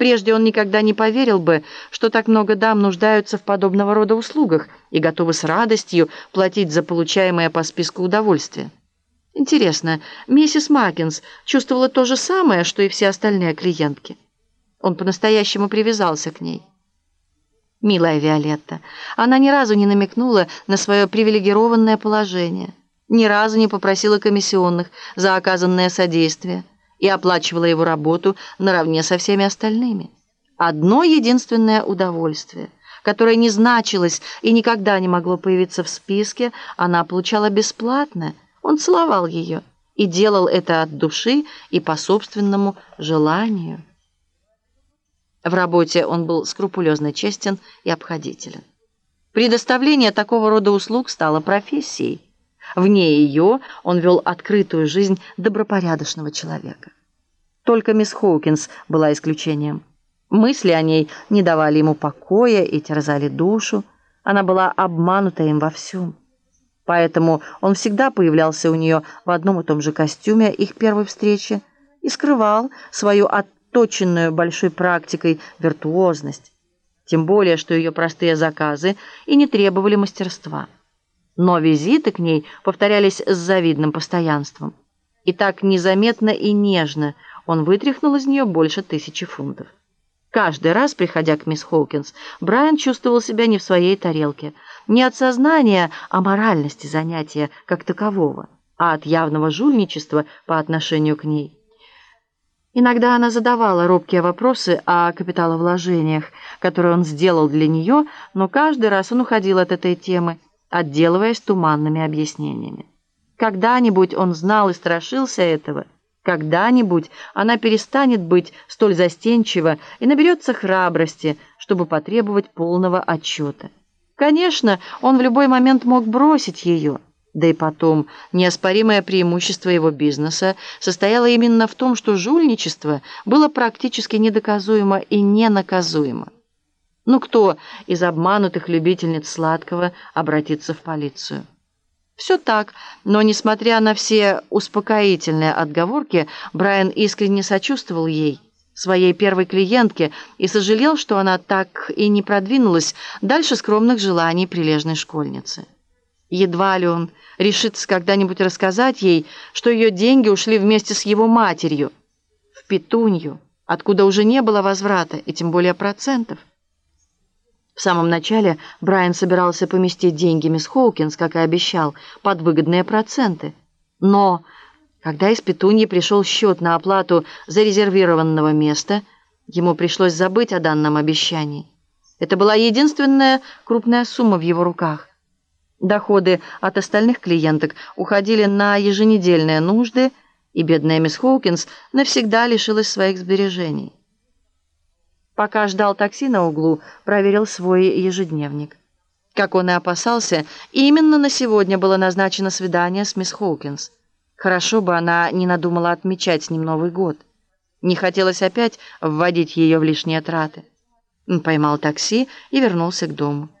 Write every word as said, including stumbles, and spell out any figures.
Прежде он никогда не поверил бы, что так много дам нуждаются в подобного рода услугах и готовы с радостью платить за получаемое по списку удовольствие. Интересно, миссис Маккинс чувствовала то же самое, что и все остальные клиентки? Он по-настоящему привязался к ней. Милая Виолетта, она ни разу не намекнула на свое привилегированное положение, ни разу не попросила комиссионных за оказанное содействие и оплачивала его работу наравне со всеми остальными. Одно единственное удовольствие, которое не значилось и никогда не могло появиться в списке, она получала бесплатно. Он целовал ее и делал это от души и по собственному желанию. В работе он был скрупулезно честен и обходителен. Предоставление такого рода услуг стало профессией. Вне ее он вел открытую жизнь добропорядочного человека. Только мисс Хоукинс была исключением. Мысли о ней не давали ему покоя и терзали душу. Она была обманута им во всем. Поэтому он всегда появлялся у нее в одном и том же костюме их первой встречи и скрывал свою отточенную большой практикой виртуозность. Тем более, что ее простые заказы и не требовали мастерства. Но визиты к ней повторялись с завидным постоянством. И так незаметно и нежно он вытряхнул из нее больше тысячи фунтов. Каждый раз, приходя к мисс Хоукинс, Брайан чувствовал себя не в своей тарелке. Не от сознания о моральности занятия как такового, а от явного жульничества по отношению к ней. Иногда она задавала робкие вопросы о капиталовложениях, которые он сделал для нее, но каждый раз он уходил от этой темы, отделываясь туманными объяснениями. Когда-нибудь он знал и страшился этого. Когда-нибудь она перестанет быть столь застенчива и наберется храбрости, чтобы потребовать полного отчета. Конечно, он в любой момент мог бросить ее. Да и потом, неоспоримое преимущество его бизнеса состояло именно в том, что жульничество было практически недоказуемо и ненаказуемо. Ну кто из обманутых любительниц сладкого обратится в полицию? Все так, но, несмотря на все успокоительные отговорки, Брайан искренне сочувствовал ей, своей первой клиентке, и сожалел, что она так и не продвинулась дальше скромных желаний прилежной школьницы. Едва ли он решится когда-нибудь рассказать ей, что ее деньги ушли вместе с его матерью в Петунью, откуда уже не было возврата и тем более процентов. В самом начале Брайан собирался поместить деньги мисс Хоукинс, как и обещал, под выгодные проценты. Но когда из Петуньи пришел счет на оплату зарезервированного места, ему пришлось забыть о данном обещании. Это была единственная крупная сумма в его руках. Доходы от остальных клиенток уходили на еженедельные нужды, и бедная мисс Хоукинс навсегда лишилась своих сбережений. Пока ждал такси на углу, проверил свой ежедневник. Как он и опасался, именно на сегодня было назначено свидание с мисс Хоукинс. Хорошо бы она не надумала отмечать с ним Новый год. Не хотелось опять вводить ее в лишние траты. Он поймал такси и вернулся к дому.